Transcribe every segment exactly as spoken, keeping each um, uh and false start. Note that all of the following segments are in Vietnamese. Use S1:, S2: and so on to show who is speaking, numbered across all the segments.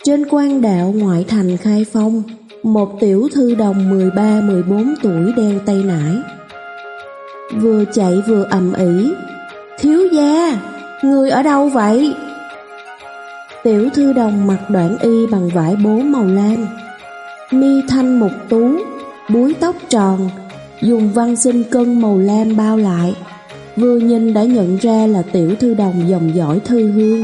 S1: Trên quan đạo ngoại thành Khai Phong, một tiểu thư đồng mười ba mười bốn tuổi đeo tay nải, vừa chạy vừa ầm ĩ: "Thiếu gia, người ở đâu vậy?" Tiểu thư đồng mặc đoạn y bằng vải bố màu lam, mi thanh mục tú, búi tóc tròn, dùng văn sinh cân màu lam bao lại, vừa nhìn đã nhận ra là tiểu thư đồng dòng dõi Thư Hương.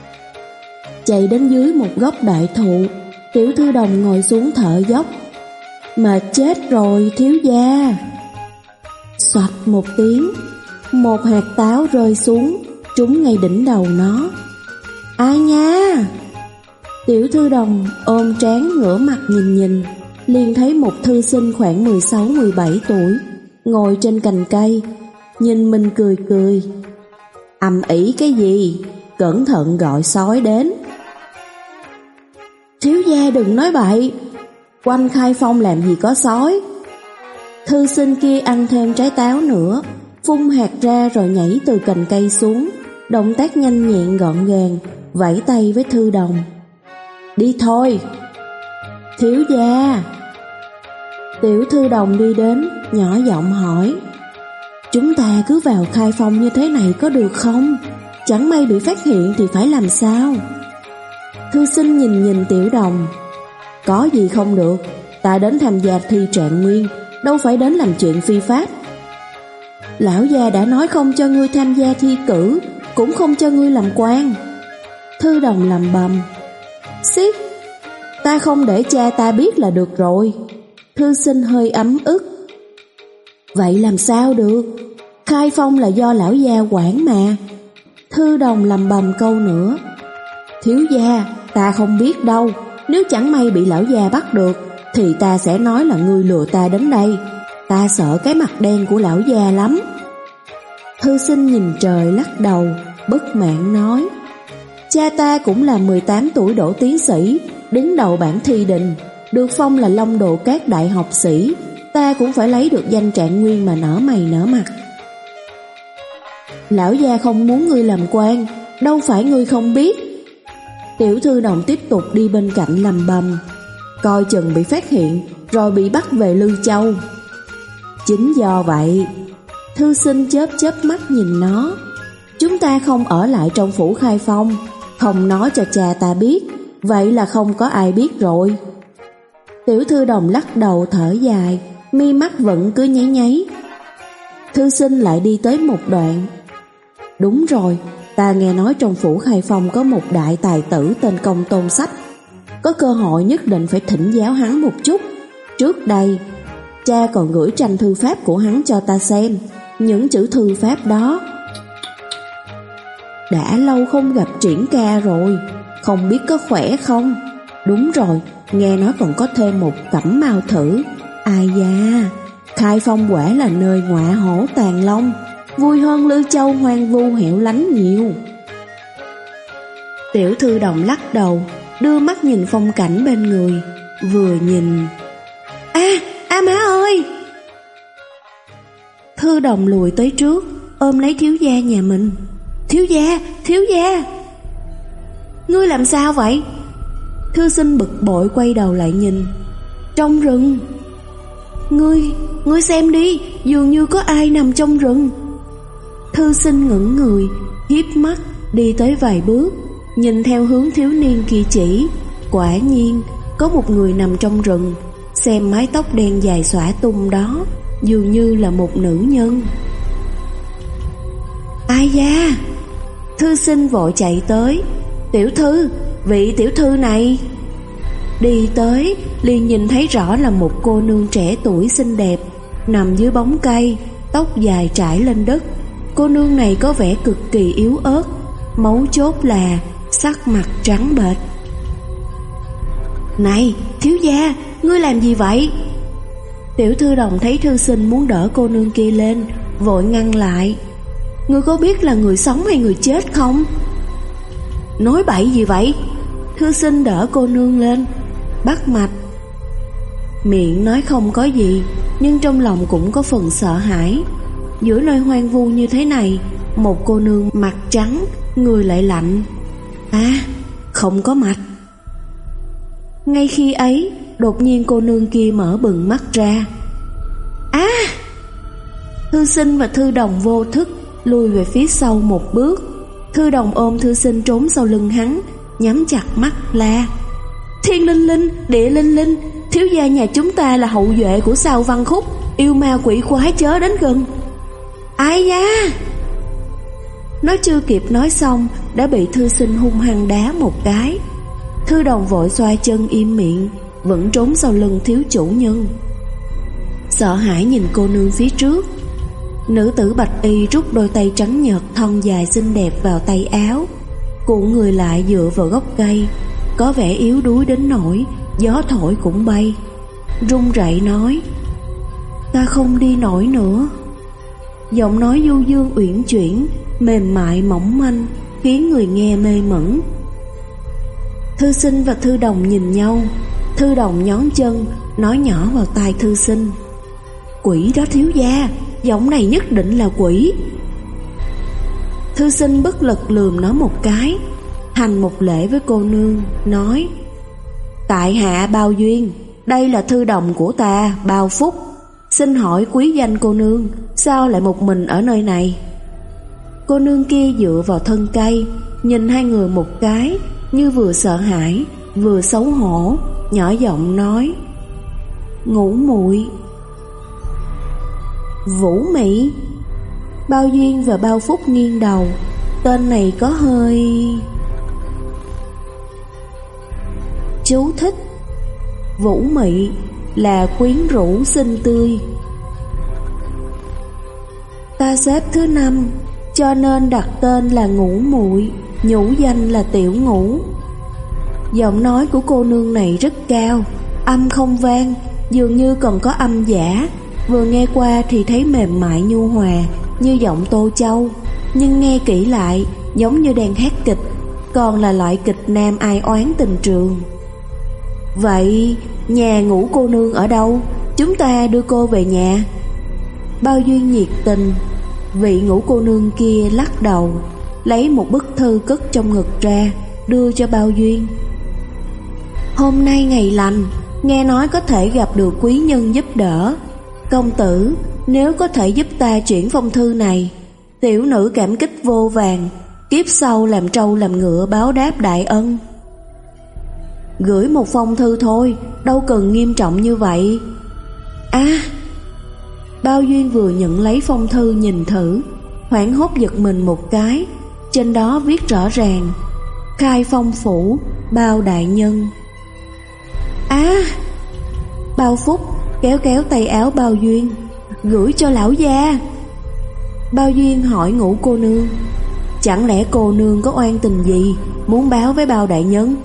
S1: Chạy đến dưới một gốc đại thụ, tiểu thư đồng ngồi xuống thở dốc: "Mà chết rồi thiếu gia." Xoạch một tiếng, một hạt táo rơi xuống, trúng ngay đỉnh đầu nó. "Ai nha?" Tiểu thư đồng ôm trán ngửa mặt nhìn nhìn, liền thấy một thư sinh khoảng mười sáu mười bảy tuổi ngồi trên cành cây, nhìn mình cười cười: "Ầm ĩ cái gì, cẩn thận gọi sói đến." "Thiếu gia đừng nói bậy, quanh Khai Phong làm gì có sói." Thư sinh kia ăn thêm trái táo nữa, phun hạt ra rồi nhảy từ cành cây xuống, động tác nhanh nhẹn gọn gàng, vẫy tay với thư đồng: "Đi thôi." "Thiếu gia." Tiểu thư đồng đi đến, nhỏ giọng hỏi: "Chúng ta cứ vào Khai Phong như thế này có được không? Chẳng may bị phát hiện thì phải làm sao?" Thư sinh nhìn nhìn tiểu đồng: "Có gì không được, ta đến tham gia thi trạng nguyên, đâu phải đến làm chuyện phi pháp." "Lão gia đã nói không cho ngươi tham gia thi cử, cũng không cho ngươi làm quan." Thư đồng lầm bầm: "Xiết, ta không để cha ta biết là được rồi." Thư sinh hơi ấm ức: "Vậy làm sao được, Khai Phong là do lão gia quản mà." Thư đồng lầm bầm câu nữa: "Thiếu gia, ta không biết đâu, nếu chẳng may bị lão gia bắt được thì ta sẽ nói là ngươi lừa ta đến đây, ta sợ cái mặt đen của lão gia lắm." Thư sinh nhìn trời lắc đầu, bất mãn nói: "Cha ta cũng là mười tám tuổi đỗ tiến sĩ, đứng đầu bảng thi đình, được phong là Long Đồ Cát đại học sĩ, ta cũng phải lấy được danh trạng nguyên mà nở mày nở mặt." "Lão gia không muốn ngươi làm quan, đâu phải ngươi không biết." Tiểu thư đồng tiếp tục đi bên cạnh lầm bầm: "Coi chừng bị phát hiện rồi bị bắt về Lư Châu." "Chính do vậy." Thư sinh chớp chớp mắt nhìn nó: "Chúng ta không ở lại trong phủ Khai Phong, không nói cho cha ta biết, vậy là không có ai biết rồi." Tiểu thư đồng lắc đầu thở dài, mi mắt vẫn cứ nháy nháy. Thư sinh lại đi tới một đoạn: "Đúng rồi, ta nghe nói trong phủ Khai Phong có một đại tài tử tên Công Tôn Sách, có cơ hội nhất định phải thỉnh giáo hắn một chút. Trước đây, cha còn gửi tranh thư pháp của hắn cho ta xem, những chữ thư pháp đó." "Đã lâu không gặp Triển ca rồi, không biết có khỏe không? Đúng rồi, nghe nói còn có thêm một Cẩm Mao thử. Ai da, Khai Phong quả là nơi ngọa hổ tàn long, vui hơn Lư Châu hoang vu hẻo lánh nhiều." Tiểu thư đồng lắc đầu, đưa mắt nhìn phong cảnh bên người, vừa nhìn: "A, a má ơi!" Thư đồng lùi tới trước, ôm lấy thiếu gia nhà mình: "Thiếu gia, thiếu gia!" "Ngươi làm sao vậy?" Thư sinh bực bội quay đầu lại nhìn: "Trong rừng." Ngươi, ngươi xem đi, dường như có ai nằm trong rừng." Thư sinh ngẩng người, hiếp mắt, đi tới vài bước, nhìn theo hướng thiếu niên kia chỉ, quả nhiên có một người nằm trong rừng, xem mái tóc đen dài xõa tung đó, dường như là một nữ nhân. "Ai da!" Thư sinh vội chạy tới: "Tiểu thư, vị tiểu thư này." Đi tới, liền nhìn thấy rõ là một cô nương trẻ tuổi xinh đẹp, nằm dưới bóng cây, tóc dài trải lên đất. Cô nương này có vẻ cực kỳ yếu ớt, mấu chốt là sắc mặt trắng bệch. "Này, thiếu gia, ngươi làm gì vậy?" Tiểu thư đồng thấy thư sinh muốn đỡ cô nương kia lên, vội ngăn lại: "Ngươi có biết là người sống hay người chết không?" "Nói bậy gì vậy?" Thư sinh đỡ cô nương lên, bắt mạch. Miệng nói không có gì, nhưng trong lòng cũng có phần sợ hãi. Giữa nơi hoang vu như thế này, một cô nương mặt trắng, người lại lạnh. À, không có mạch. Ngay khi ấy, đột nhiên cô nương kia mở bừng mắt ra. Á! À! Thư Sinh và Thư Đồng vô thức lùi về phía sau một bước. Thư Đồng ôm Thư Sinh trốn sau lưng hắn, nhắm chặt mắt la: Thiên linh linh, địa linh linh, thiếu gia nhà chúng ta là hậu duệ của Sao Văn Khúc, yêu ma quỷ quái chớ đến gần. Ai da! Nó chưa kịp nói xong đã bị Thư Sinh hung hăng đá một cái. Thư Đồng vội xoa chân im miệng, vẫn trốn sau lưng thiếu chủ nhân. Sợ hãi nhìn cô nương phía trước. Nữ tử bạch y rút đôi tay trắng nhợt thon dài xinh đẹp vào tay áo, cuộn người lại dựa vào gốc cây, có vẻ yếu đuối đến nỗi gió thổi cũng bay. Run rẩy nói: Ta không đi nổi nữa. Giọng nói du dương uyển chuyển, mềm mại mỏng manh, khiến người nghe mê mẩn. Thư Sinh và Thư Đồng nhìn nhau. Thư Đồng nhón chân, nói nhỏ vào tai Thư Sinh: Quỷ đó thiếu gia, giọng này nhất định là quỷ. Thư Sinh bất lực lườm nó một cái, hành một lễ với cô nương, nói: Tại hạ Bao Duyên, đây là thư đồng của ta, Bao Phúc. Xin hỏi quý danh cô nương, sao lại một mình ở nơi này? Cô nương kia dựa vào thân cây, nhìn hai người một cái, như vừa sợ hãi vừa xấu hổ, nhỏ giọng nói: Ngủ muội. Vũ Mỹ. Bao Duyên và Bao Phúc nghiêng đầu. Tên này có hơi... Chú thích: Vũ Mị là quyến rũ xinh tươi. Ta xếp thứ năm, cho nên đặt tên là Ngũ Muội, nhũ danh là Tiểu Ngũ. Giọng nói của cô nương này rất cao, âm không vang, dường như còn có âm giả. Vừa nghe qua thì thấy mềm mại nhu hòa như giọng Tô Châu, nhưng nghe kỹ lại giống như đang hát kịch, còn là loại kịch nam ai oán tình trường. Vậy nhà Ngũ cô nương ở đâu? Chúng ta đưa cô về nhà. Bao Duyên nhiệt tình. Vị Ngũ cô nương kia lắc đầu, lấy một bức thư cất trong ngực ra, đưa cho Bao Duyên. Hôm nay ngày lành, nghe nói có thể gặp được quý nhân giúp đỡ. Công tử, nếu có thể giúp ta chuyển phong thư này, tiểu nữ cảm kích vô vàn, kiếp sau làm trâu làm ngựa báo đáp đại ân. Gửi một phong thư thôi, đâu cần nghiêm trọng như vậy. À! Bao Duyên vừa nhận lấy phong thư nhìn thử, hoảng hốt giật mình một cái. Trên đó viết rõ ràng: Khai Phong phủ, Bao đại nhân. À! Bao Phúc kéo kéo tay áo Bao Duyên: Gửi cho lão gia. Bao Duyên hỏi Ngũ cô nương: Chẳng lẽ cô nương có oan tình gì muốn báo với Bao đại nhân?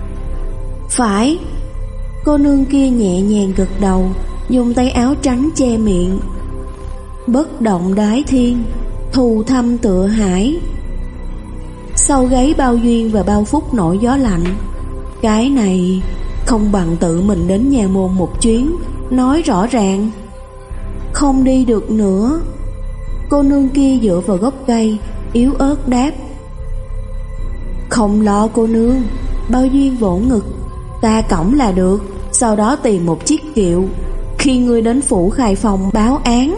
S1: Phải. Cô nương kia nhẹ nhàng gật đầu, dùng tay áo trắng che miệng. Bất động đái thiên, thù thâm tựa hải. Sau gáy Bao Duyên và Bao Phúc nổi gió lạnh. Cái này không bằng tự mình đến nhà môn một chuyến, nói rõ ràng. Không đi được nữa. Cô nương kia dựa vào gốc cây, yếu ớt đáp. Không lo cô nương. Bao Duyên vỗ ngực: Ta cõng là được, sau đó tìm một chiếc kiệu, khi ngươi đến phủ Khai Phong báo án.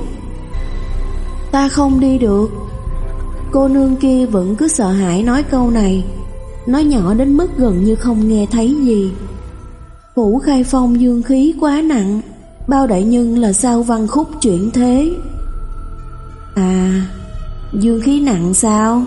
S1: Ta không đi được. Cô nương kia vẫn cứ sợ hãi nói câu này, nói nhỏ đến mức gần như không nghe thấy gì. Phủ Khai Phong dương khí quá nặng, Bao đại nhân là Sao Văn Khúc chuyển thế. À, dương khí nặng sao?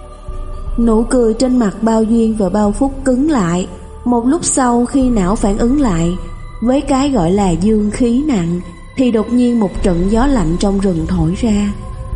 S1: Nụ cười trên mặt Bao Duyên và Bao Phúc cứng lại. Một lúc sau, khi não phản ứng lại với cái gọi là dương khí nặng, thì đột nhiên một trận gió lạnh trong rừng thổi ra.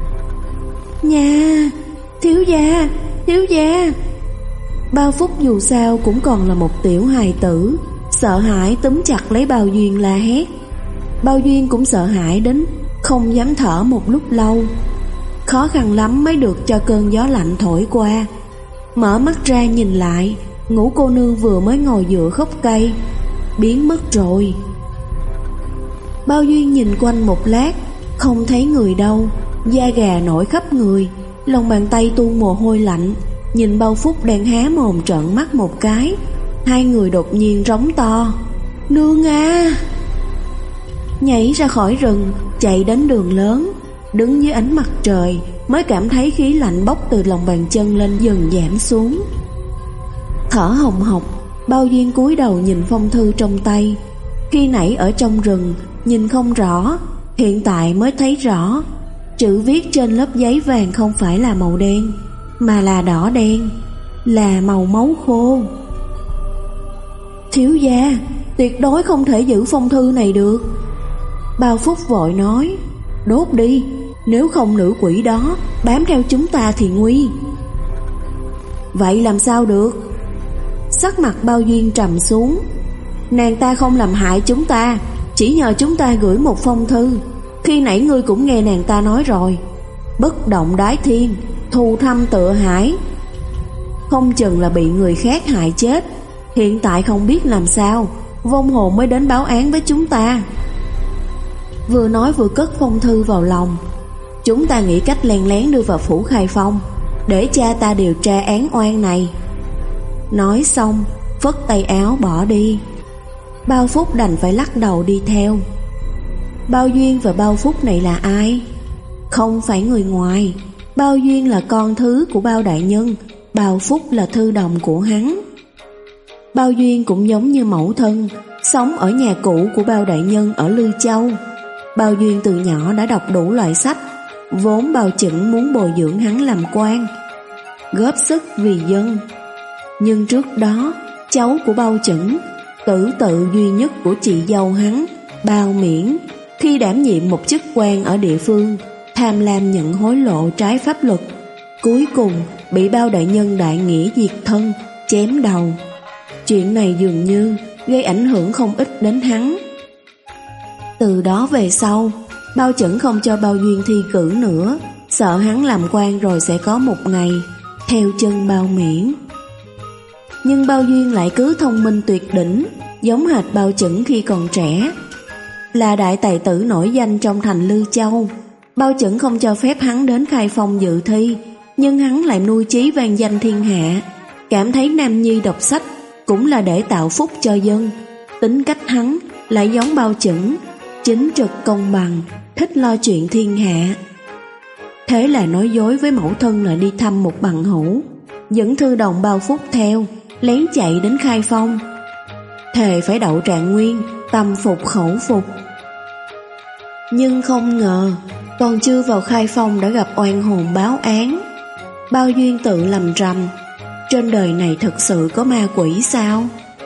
S1: Nha, thiếu gia, thiếu gia. Bao Phúc dù sao cũng còn là một tiểu hài tử, sợ hãi túm chặt lấy Bao Duyên la hét. Bao Duyên cũng sợ hãi đến không dám thở một lúc lâu. Khó khăn lắm mới được cho cơn gió lạnh thổi qua. Mở mắt ra nhìn lại, Ngũ cô nương vừa mới ngồi dựa gốc cây biến mất rồi. Bao Duyên nhìn quanh một lát, không thấy người đâu, da gà nổi khắp người, lòng bàn tay tuôn mồ hôi lạnh, nhìn Bao Phúc đang há mồm trợn mắt một cái, Hai người đột nhiên rống to: "Nương à!" Nhảy ra khỏi rừng, chạy đến đường lớn. Đứng dưới ánh mặt trời mới cảm thấy khí lạnh bốc từ lòng bàn chân lên dần giảm xuống. Thở hồng hộc, Bao Duyên cúi đầu nhìn phong thư trong tay. Khi nãy ở trong rừng nhìn không rõ, hiện tại mới thấy rõ. Chữ viết trên lớp giấy vàng không phải là màu đen, mà là đỏ đen, là màu máu khô. "Thiếu gia, tuyệt đối không thể giữ phong thư này được." Bao Phúc vội nói: "Đốt đi, nếu không nữ quỷ đó bám theo chúng ta thì nguy." "Vậy làm sao được?" Sắc mặt Bao Duyên trầm xuống. "Nàng ta không làm hại chúng ta, chỉ nhờ chúng ta gửi một phong thư. Khi nãy ngươi cũng nghe nàng ta nói rồi, bất động đái thiên, thù thâm tựa hải. Không chừng là bị người khác hại chết. Hiện tại không biết làm sao, vong hồn mới đến báo án với chúng ta." Vừa nói vừa cất phong thư vào lòng. "Chúng ta nghĩ cách lén lén đưa vào phủ Khai Phong, để cha ta điều tra án oan này." Nói xong phất tay áo bỏ đi. Bao Phúc đành phải lắc đầu đi theo. Bao Duyên và Bao Phúc này là ai? Không phải người ngoài. Bao Duyên là con thứ của Bao đại nhân, Bao Phúc là thư đồng của hắn. Bao Duyên cũng giống như mẫu thân, sống ở nhà cũ của Bao đại nhân ở Lư Châu. Bao Duyên từ nhỏ đã đọc đủ loại sách, vốn Bao Chững muốn bồi dưỡng hắn làm quan, góp sức vì dân. Nhưng trước đó, cháu của Bao Chững, tử tự duy nhất của chị dâu hắn, Bao Miễn, khi đảm nhiệm một chức quan ở địa phương, tham lam nhận hối lộ trái pháp luật, cuối cùng bị Bao đại nhân đại nghĩa diệt thân, chém đầu. Chuyện này dường như gây ảnh hưởng không ít đến hắn. Từ đó về sau, Bao Chững không cho Bao Duyên thi cử nữa, sợ hắn làm quan rồi sẽ có một ngày theo chân Bao Miễn. Nhưng Bao Duyên lại cứ thông minh tuyệt đỉnh, giống hệt Bao Chững khi còn trẻ, là đại tài tử nổi danh trong thành Lư Châu. Bao Chững không cho phép hắn đến Khai Phong dự thi, nhưng hắn lại nuôi chí vang danh thiên hạ, cảm thấy nam nhi đọc sách cũng là để tạo phúc cho dân. Tính cách hắn lại giống Bao Chững, chính trực công bằng, thích lo chuyện thiên hạ. Thế là nói dối với mẫu thân là đi thăm một bằng hữu, dẫn thư đồng Bao Phúc theo, lén chạy đến Khai Phong, thề phải đậu trạng nguyên, tâm phục khẩu phục. Nhưng không ngờ, còn chưa vào Khai Phong đã gặp oan hồn báo án. Bao Duyên tự lầm rầm, trên đời này thực sự có ma quỷ sao?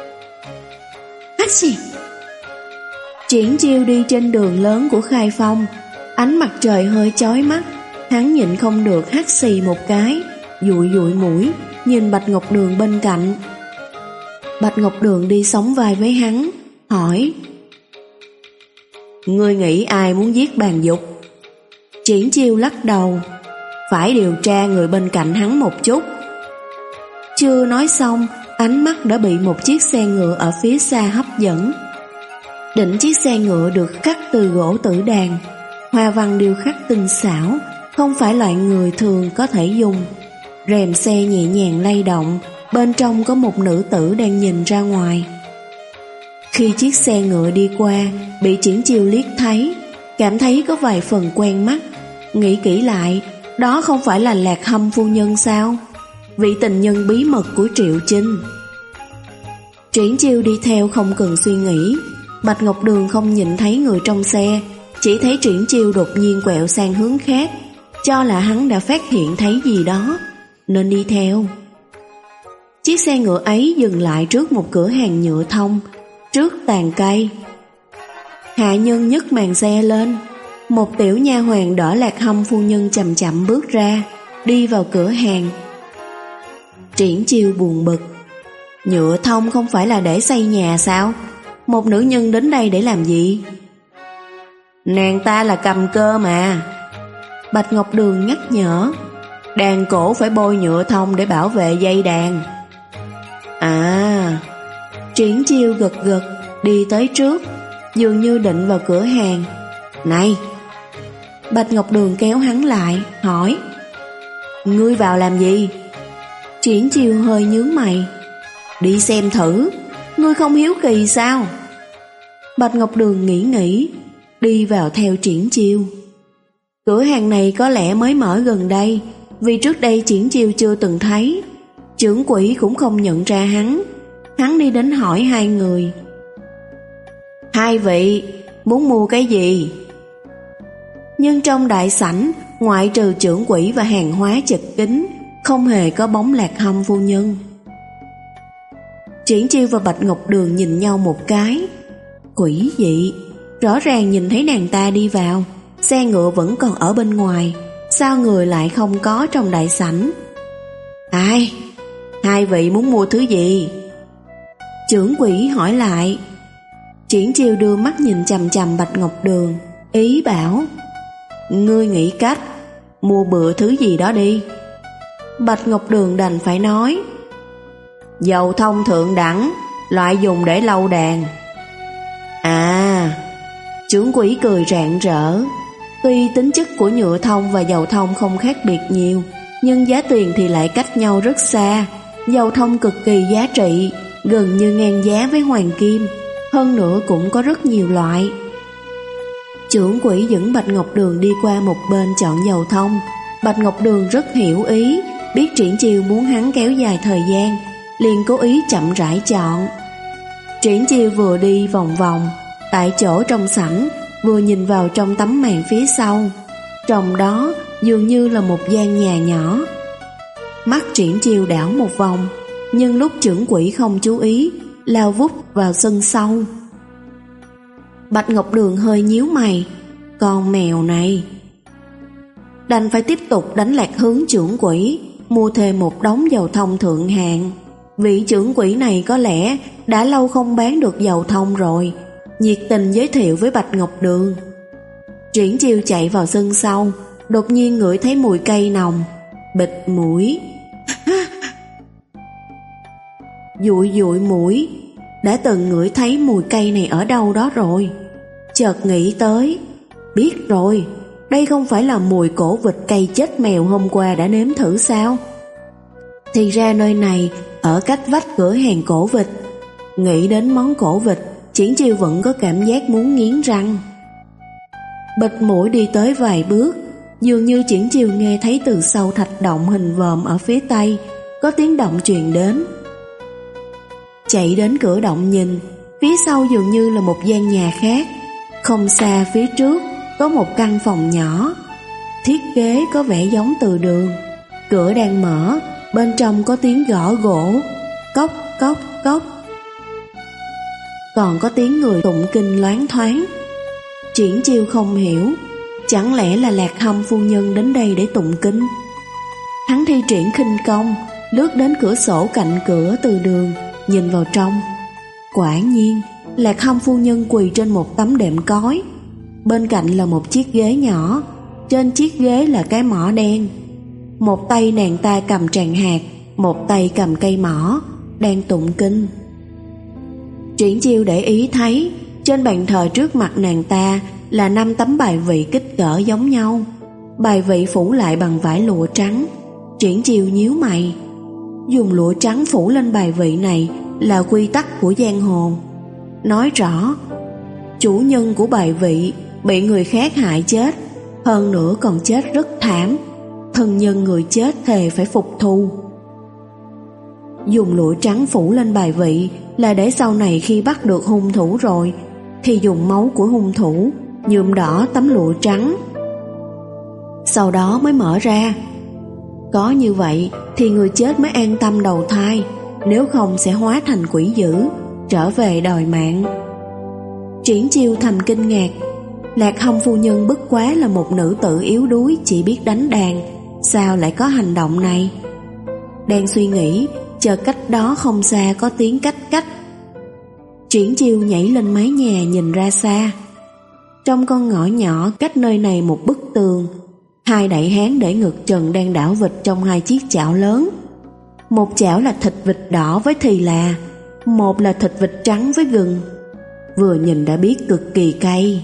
S1: Hắc xì! Triển Chiêu đi trên đường lớn của Khai Phong, ánh mặt trời hơi chói mắt, hắn nhịn không được hắt xì một cái, dụi dụi mũi, nhìn Bạch Ngọc Đường bên cạnh. Bạch Ngọc Đường đi sóng vai với hắn, hỏi: "Ngươi nghĩ ai muốn giết Bàn Dục?" Triển Chiêu lắc đầu: "Phải điều tra người bên cạnh hắn một chút." Chưa nói xong, ánh mắt đã bị một chiếc xe ngựa ở phía xa hấp dẫn. Đỉnh chiếc xe ngựa được khắc từ gỗ tử đàn, hoa văn điêu khắc tinh xảo, không phải loại người thường có thể dùng. Rèm xe nhẹ nhàng lay động, bên trong có một nữ tử đang nhìn ra ngoài. Khi chiếc xe ngựa đi qua, bị Triển Chiêu liếc thấy, cảm thấy có vài phần quen mắt. Nghĩ kỹ lại, đó không phải là Lạc Hâm phu nhân sao? Vị tình nhân bí mật của Triệu Chinh. Triển Chiêu đi theo không cần suy nghĩ. Bạch Ngọc Đường không nhìn thấy người trong xe, chỉ thấy Triển Chiêu đột nhiên quẹo sang hướng khác, cho là hắn đã phát hiện thấy gì đó, nên đi theo. Chiếc xe ngựa ấy dừng lại trước một cửa hàng nhựa thông, trước tàn cây. Hạ nhân nhấc màn xe lên, một tiểu nha hoàn đỡ Lạc Hâm phu nhân chậm chậm bước ra, đi vào cửa hàng. Triển Chiêu buồn bực: "Nhựa thông không phải là để xây nhà sao? Một nữ nhân đến đây để làm gì?" "Nàng ta là cầm cơ mà." Bạch Ngọc Đường nhắc nhở: "Đàn cổ phải bôi nhựa thông để bảo vệ dây đàn." "À." Triển Chiêu gật gật, đi tới trước, dường như định vào cửa hàng. "Này!" Bạch Ngọc Đường kéo hắn lại, hỏi: "Ngươi vào làm gì?" Triển Chiêu hơi nhướng mày: Đi xem thử, ngươi không hiếu kỳ sao? Bạch Ngọc Đường nghĩ nghĩ, đi vào theo Triển Chiêu. Cửa hàng này có lẽ mới mở gần đây, vì trước đây Triển Chiêu chưa từng thấy. Trưởng quỹ cũng không nhận ra hắn. Hắn đi đến hỏi hai người: Hai vị, muốn mua cái gì? Nhưng trong đại sảnh, ngoại trừ trưởng quỹ và hàng hóa chật kín, không hề có bóng Lạc Hâm phu nhân. Triển Chiêu và Bạch Ngọc Đường nhìn nhau một cái. Quỷ dị, rõ ràng nhìn thấy nàng ta đi vào, xe ngựa vẫn còn ở bên ngoài, sao người lại không có trong đại sảnh? Ai? Hai vị muốn mua thứ gì? Trưởng quỹ hỏi lại. Triển Chiêu đưa mắt nhìn chằm chằm Bạch Ngọc Đường, ý bảo: Ngươi nghĩ cách, mua bừa thứ gì đó đi. Bạch Ngọc Đường đành phải nói: Dầu thông thượng đẳng, loại dùng để lau đàn. À, trưởng quỹ cười rạng rỡ. Tuy tính chất của nhựa thông và dầu thông không khác biệt nhiều, nhưng giá tiền thì lại cách nhau rất xa. Dầu thông cực kỳ giá trị, gần như ngang giá với hoàng kim, hơn nữa cũng có rất nhiều loại. Trưởng quỹ dẫn Bạch Ngọc Đường đi qua một bên chọn dầu thông. Bạch Ngọc Đường rất hiểu ý, biết Triển Chiêu muốn hắn kéo dài thời gian, liền cố ý chậm rãi chọn. Triển Chiêu vừa đi vòng vòng tại chỗ trong sảnh, vừa nhìn vào trong tấm màn phía sau. Trong đó dường như là một gian nhà nhỏ. Mắt Triển Chiêu đảo một vòng, nhưng lúc trưởng quỹ không chú ý, lao vút vào sân sau. Bạch Ngọc Đường hơi nhíu mày, con mèo này. Đành phải tiếp tục đánh lạc hướng trưởng quỹ, mua thêm một đống dầu thông thượng hạng. Vị trưởng quỹ này có lẽ đã lâu không bán được dầu thông rồi, nhiệt tình giới thiệu với Bạch Ngọc Đường. Triển Chiêu chạy vào sân sau, đột nhiên ngửi thấy mùi cây nồng, bịt mũi. Dụi dụi mũi, đã từng ngửi thấy mùi cây này ở đâu đó rồi. Chợt nghĩ tới, biết rồi, đây không phải là mùi cổ vịt cay chết mèo hôm qua đã nếm thử sao? Thì ra nơi này ở cách vách cửa hàng cổ vịt. Nghĩ đến món cổ vịt, Triển Chiêu vẫn có cảm giác muốn nghiến răng. Bịt mũi đi tới vài bước, dường như Triển Chiêu nghe thấy từ sau thạch động hình vòm ở phía tây có tiếng động truyền đến. Chạy đến cửa động nhìn, phía sau dường như là một gian nhà khác. Không xa phía trước có một căn phòng nhỏ, thiết kế có vẻ giống từ đường. Cửa đang mở, bên trong có tiếng gõ gỗ, cốc cốc cốc. Còn có tiếng người tụng kinh loáng thoáng. Triển Chiêu không hiểu, chẳng lẽ là Lạc Hâm phu nhân đến đây để tụng kinh? Hắn thi triển khinh công, lướt đến cửa sổ cạnh cửa từ đường, nhìn vào trong. Quả nhiên, Lạc Hâm phu nhân quỳ trên một tấm đệm cói. Bên cạnh là một chiếc ghế nhỏ, trên chiếc ghế là cái mõ đen. Một tay nàng ta cầm tràng hạt, một tay cầm cây mõ, đang tụng kinh. Triển Chiêu để ý thấy trên bàn thờ trước mặt nàng ta là năm tấm bài vị kích cỡ giống nhau. Bài vị phủ lại bằng vải lụa trắng. Triển Chiêu nhíu mày. Dùng lụa trắng phủ lên bài vị này là quy tắc của giang hồ. Nói rõ chủ nhân của bài vị bị người khác hại chết, hơn nữa còn chết rất thảm. Thân nhân người chết thề phải phục thù. Dùng lụa trắng phủ lên bài vị là để sau này khi bắt được hung thủ rồi thì dùng máu của hung thủ nhuộm đỏ tấm lụa trắng, sau đó mới mở ra. Có như vậy thì người chết mới an tâm đầu thai, nếu không sẽ hóa thành quỷ dữ, trở về đòi mạng. Triển Chiêu thầm kinh ngạc. Lạc Hâm phu nhân bất quá là một nữ tử yếu đuối chỉ biết đánh đàn, sao lại có hành động này? Đang suy nghĩ, chợt cách đó không xa có tiếng cách cách. Triển Chiêu nhảy lên mái nhà nhìn ra xa. Trong con ngõ nhỏ cách nơi này một bức tường, hai đại hán để ngực trần đang đảo vịt trong hai chiếc chảo lớn. Một chảo là thịt vịt đỏ với thì là, một là thịt vịt trắng với gừng. Vừa nhìn đã biết cực kỳ cay.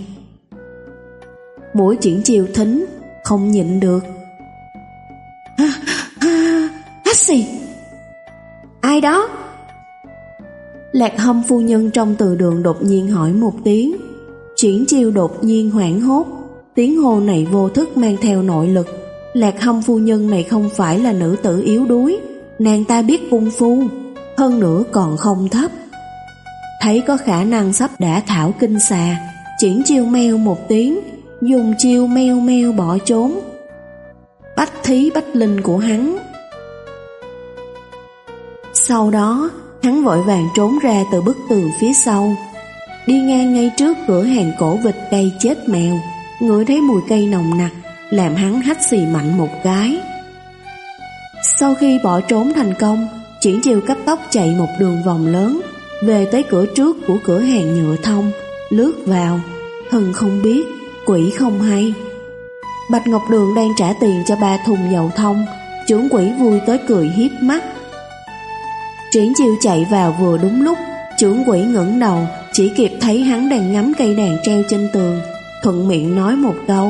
S1: Mũi Triển Chiêu thính, không nhịn được. Ha, ha, hắt xì. Ai đó? Lạc Hâm phu nhân trong từ đường đột nhiên hỏi một tiếng. Triển Chiêu đột nhiên hoảng hốt. Tiếng hô này vô thức mang theo nội lực. Lạc Hâm phu nhân này không phải là nữ tử yếu đuối, nàng ta biết công phu, hơn nữa còn không thấp. Thấy có khả năng sắp đả thảo kinh xà, Triển Chiêu meo một tiếng, dùng chiêu meo meo bỏ trốn. Bách thí bách linh của hắn. Sau đó, hắn vội vàng trốn ra từ bức tường phía sau, đi ngang ngay trước cửa hàng cổ vịt cây chết mèo, ngửi thấy mùi cây nồng nặc, làm hắn hắt xì mạnh một cái. Sau khi bỏ trốn thành công, Triển Chiêu cấp tốc chạy một đường vòng lớn, về tới cửa trước của cửa hàng nhựa thông, lướt vào. Thần không biết, quỷ không hay. Bạch Ngọc Đường đang trả tiền cho ba thùng dầu thông, trưởng quỷ vui tới cười hiếp mắt. Triển Chiêu chạy vào vừa đúng lúc, trưởng quỷ ngẩng đầu, chỉ kịp thấy hắn đang ngắm cây đàn treo trên tường, thuận miệng nói một câu: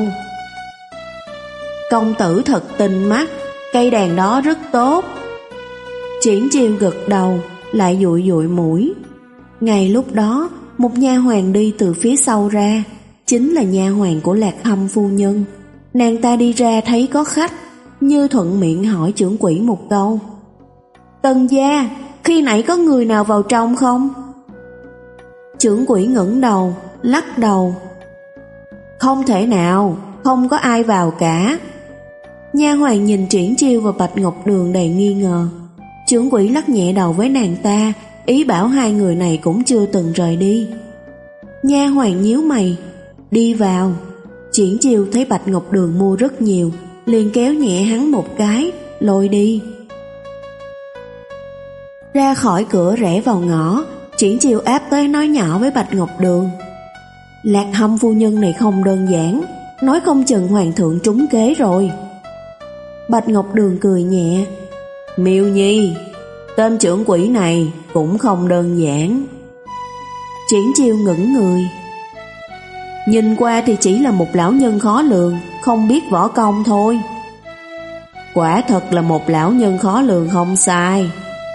S1: công tử thật tinh mắt, cây đàn đó rất tốt. Triển Chiêu gật đầu, lại dụi dụi mũi. Ngay lúc đó, một nha hoàn đi từ phía sau ra, chính là nha hoàn của Lạc Hâm phu nhân. Nàng ta đi ra thấy có khách, như thuận miệng hỏi trưởng quỷ một câu: Tần gia, khi nãy có người nào vào trong không? Trưởng quỷ ngẩng đầu, lắc đầu: không thể nào, không có ai vào cả. Nha hoàn nhìn Triển Chiêu và Bạch Ngọc Đường đầy nghi ngờ. Trưởng quỷ lắc nhẹ đầu với nàng ta, ý bảo hai người này cũng chưa từng rời đi. Nha hoàn nhíu mày: đi vào. Triển Chiêu thấy Bạch Ngọc Đường mua rất nhiều, liền kéo nhẹ hắn một cái, lôi đi. Ra khỏi cửa rẽ vào ngõ, Triển Chiêu áp tới nói nhỏ với Bạch Ngọc Đường: Lạc Hâm phu nhân này không đơn giản, nói không chừng hoàng thượng trúng kế rồi. Bạch Ngọc Đường cười nhẹ: Miêu Nhi, tên trưởng quỷ này cũng không đơn giản. Triển Chiêu ngẩn người. Nhìn qua thì chỉ là một lão nhân khó lường, không biết võ công thôi. Quả thật là một lão nhân khó lường không sai.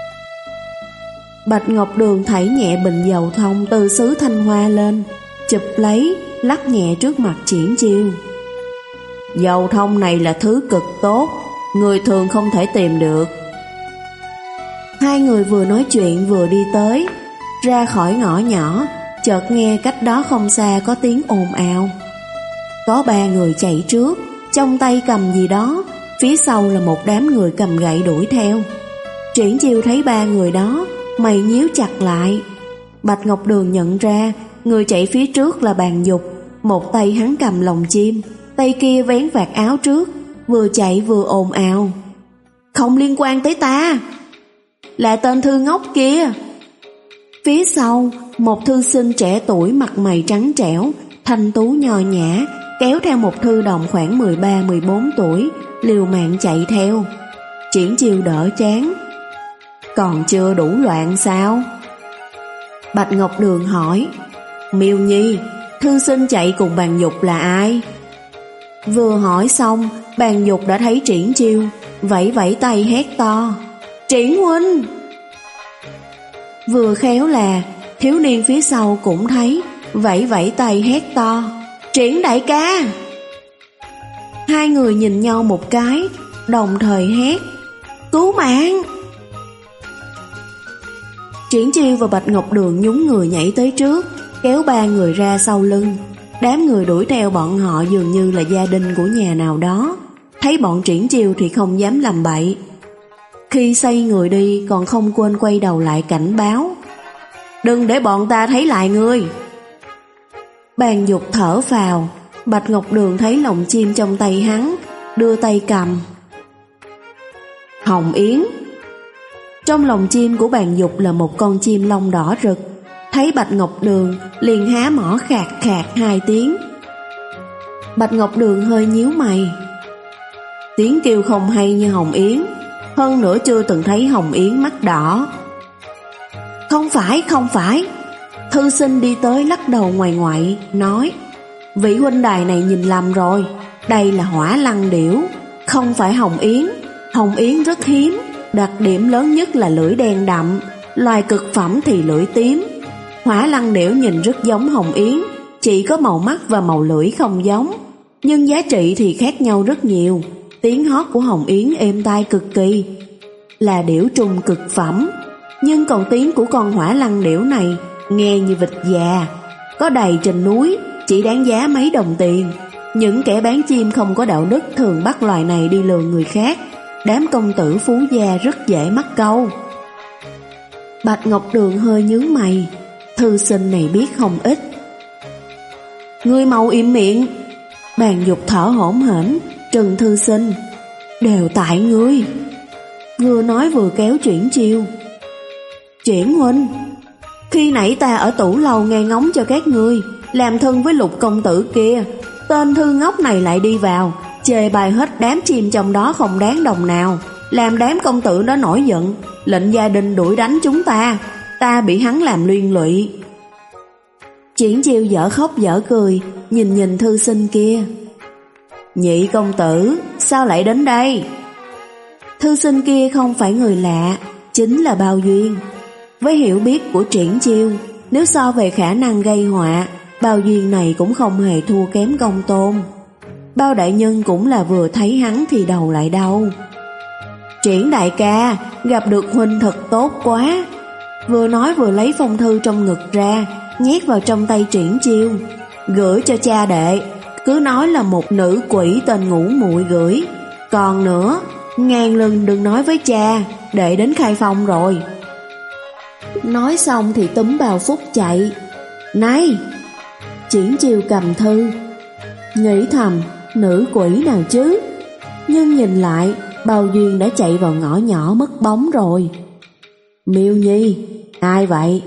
S1: Bạch Ngọc Đường thảy nhẹ bình dầu thông từ xứ Thanh Hoa lên, chụp lấy, lắc nhẹ trước mặt Triển Chiêu. Dầu thông này là thứ cực tốt, người thường không thể tìm được. Hai người vừa nói chuyện vừa đi tới, ra khỏi ngõ nhỏ, chợt nghe cách đó không xa có tiếng ồn ào. Có ba người chạy trước, trong tay cầm gì đó, phía sau là một đám người cầm gậy đuổi theo. Triển Chiêu thấy ba người đó, mày nhíu chặt lại. Bạch Ngọc Đường nhận ra, người chạy phía trước là Bàn Dục, một tay hắn cầm lồng chim, tay kia vén vạt áo trước, vừa chạy vừa ồn ào: không liên quan tới ta, là tên thư ngốc kia. Phía sau, một thư sinh trẻ tuổi mặt mày trắng trẻo, thanh tú nho nhã, kéo theo một thư đồng khoảng mười ba mười bốn tuổi, liều mạng chạy theo. Triển Chiêu đỡ chán: còn chưa đủ loạn sao? Bạch Ngọc Đường hỏi: Miêu Nhi, thư sinh chạy cùng Bàn Dục là ai? Vừa hỏi xong, Bàn Dục đã thấy Triển Chiêu, vẫy vẫy tay hét to: Triển huynh! Vừa khéo là thiếu niên phía sau cũng thấy, vẫy vẫy tay hét to: Triển đại ca! Hai người nhìn nhau một cái, đồng thời hét: cứu mạng! Triển Chiêu và Bạch Ngọc Đường nhún người nhảy tới trước, kéo ba người ra sau lưng. Đám người đuổi theo bọn họ dường như là gia đình của nhà nào đó, thấy bọn Triển Chiêu thì không dám làm bậy. Khi xoay người đi còn không quên quay đầu lại cảnh báo: đừng để bọn ta thấy lại ngươi. Bàn Dục thở phào. Bạch Ngọc Đường thấy lồng chim trong tay hắn, đưa tay cầm. Hồng Yến. Trong lồng chim của Bàn Dục là một con chim lông đỏ rực. Thấy Bạch Ngọc Đường liền há mỏ khạc khạc hai tiếng. Bạch Ngọc Đường hơi nhíu mày. Tiếng kêu không hay như Hồng Yến, hơn nữa chưa từng thấy Hồng Yến mắt đỏ. Không phải, không phải. Thư sinh đi tới lắc đầu ngoài ngoại, nói: vị huynh đài này nhìn lầm rồi, đây là hỏa lăng điểu, không phải Hồng Yến. Hồng Yến rất hiếm, đặc điểm lớn nhất là lưỡi đen đậm, loài cực phẩm thì lưỡi tím. Hỏa lăng điểu nhìn rất giống hồng yến, chỉ có màu mắt và màu lưỡi không giống, nhưng giá trị thì khác nhau rất nhiều. Tiếng hót của hồng yến êm tai cực kỳ, là điểu trùng cực phẩm, nhưng còn tiếng của con hỏa lăng điểu này nghe như vịt già, có đầy trên núi, chỉ đáng giá mấy đồng tiền. Những kẻ bán chim không có đạo đức thường bắt loài này đi lừa người khác. Đám công tử phú gia rất dễ mắc câu. Bạch Ngọc Đường hơi nhướng mày, thư sinh này biết không ít. Ngươi mau im miệng. Bàn Dục thở hổn hển trừng thư sinh. Đều tại ngươi. Vừa nói vừa kéo Chuyển Chiêu. Chuyển huynh, khi nãy ta ở tủ lầu nghe ngóng cho các ngươi, làm thân với Lục công tử kia, tên thư ngốc này lại đi vào chê bài hết đám chim trong đó không đáng đồng nào, làm đám công tử đó nổi giận, lệnh gia đình đuổi đánh chúng ta. Ta bị hắn làm liên lụy. Triển Chiêu dở khóc dở cười, nhìn nhìn thư sinh kia. Nhị công tử, sao lại đến đây? Thư sinh kia không phải người lạ, chính là Bao Duyên. Với hiểu biết của Triển Chiêu, nếu so về khả năng gây họa, Bao Duyên này cũng không hề thua kém Công Tôn. Bao đại nhân cũng là vừa thấy hắn thì đầu lại đau. Triển đại ca, gặp được huynh thật tốt quá. Vừa nói vừa lấy phong thư trong ngực ra, nhét vào trong tay Triển Chiêu. Gửi cho cha đệ, cứ nói là một nữ quỷ tên Ngũ Muội gửi. Còn nữa, ngàn lần đừng nói với cha, đệ đến Khai Phong rồi. Nói xong thì túm Bao Phúc chạy. Này! Triển Chiêu cầm thư, nghĩ thầm, nữ quỷ nào chứ? Nhưng nhìn lại, Bao Duyên đã chạy vào ngõ nhỏ mất bóng rồi. Miêu Nhi, ai vậy?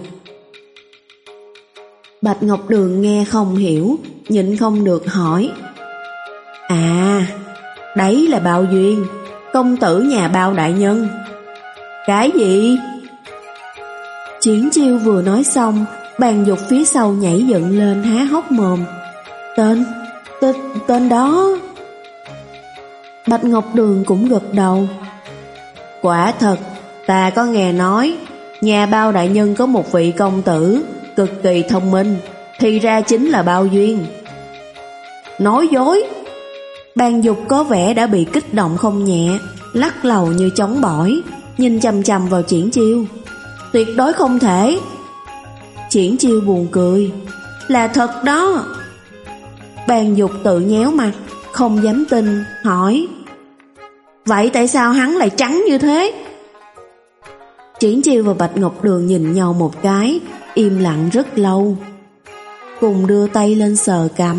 S1: Bạch Ngọc Đường nghe không hiểu, nhịn không được hỏi. À, đấy là Bao Duyên, công tử nhà Bao đại nhân. Cái gì? Triển Chiêu vừa nói xong, Bàn Dục phía sau nhảy dựng lên há hốc mồm. Tên, tên, tên đó. Bạch Ngọc Đường cũng gật đầu. Quả thật, ta có nghe nói, nhà Bao đại nhân có một vị công tử cực kỳ thông minh, thì ra chính là Bao Duyên. Nói dối. Bàn Dục có vẻ đã bị kích động không nhẹ, lắc lầu như chống bỏi, nhìn chằm chằm vào Triển Chiêu. Tuyệt đối không thể. Triển Chiêu buồn cười. Là thật đó. Bàn Dục tự nhéo mặt, không dám tin, hỏi. Vậy tại sao hắn lại trắng như thế? Triển Chiêu và Bạch Ngọc Đường nhìn nhau một cái, im lặng rất lâu, cùng đưa tay lên sờ cằm.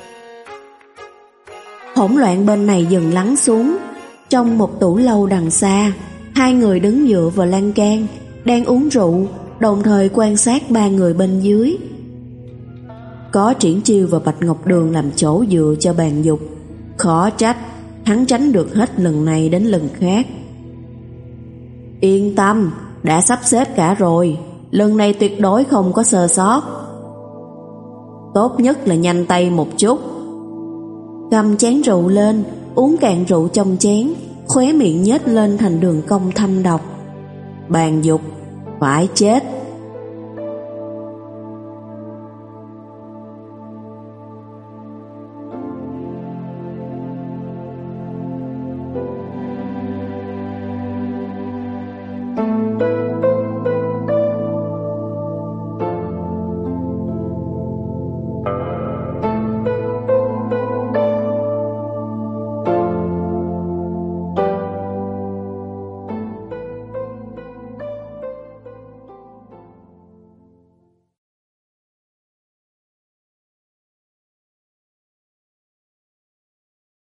S1: Hỗn loạn bên này dần lắng xuống. Trong một tủ lâu đằng xa, hai người đứng dựa vào lan can, đang uống rượu, đồng thời quan sát ba người bên dưới. Có Triển Chiêu và Bạch Ngọc Đường làm chỗ dựa cho Bàn Dục, khó trách hắn tránh được hết lần này đến lần khác. Yên tâm, đã sắp xếp cả rồi, lần này tuyệt đối không có sơ sót. Tốt nhất là nhanh tay một chút. Cầm chén rượu lên, uống cạn rượu trong chén, khóe miệng nhếch lên thành đường cong thâm độc. Bàn Dục, phải chết.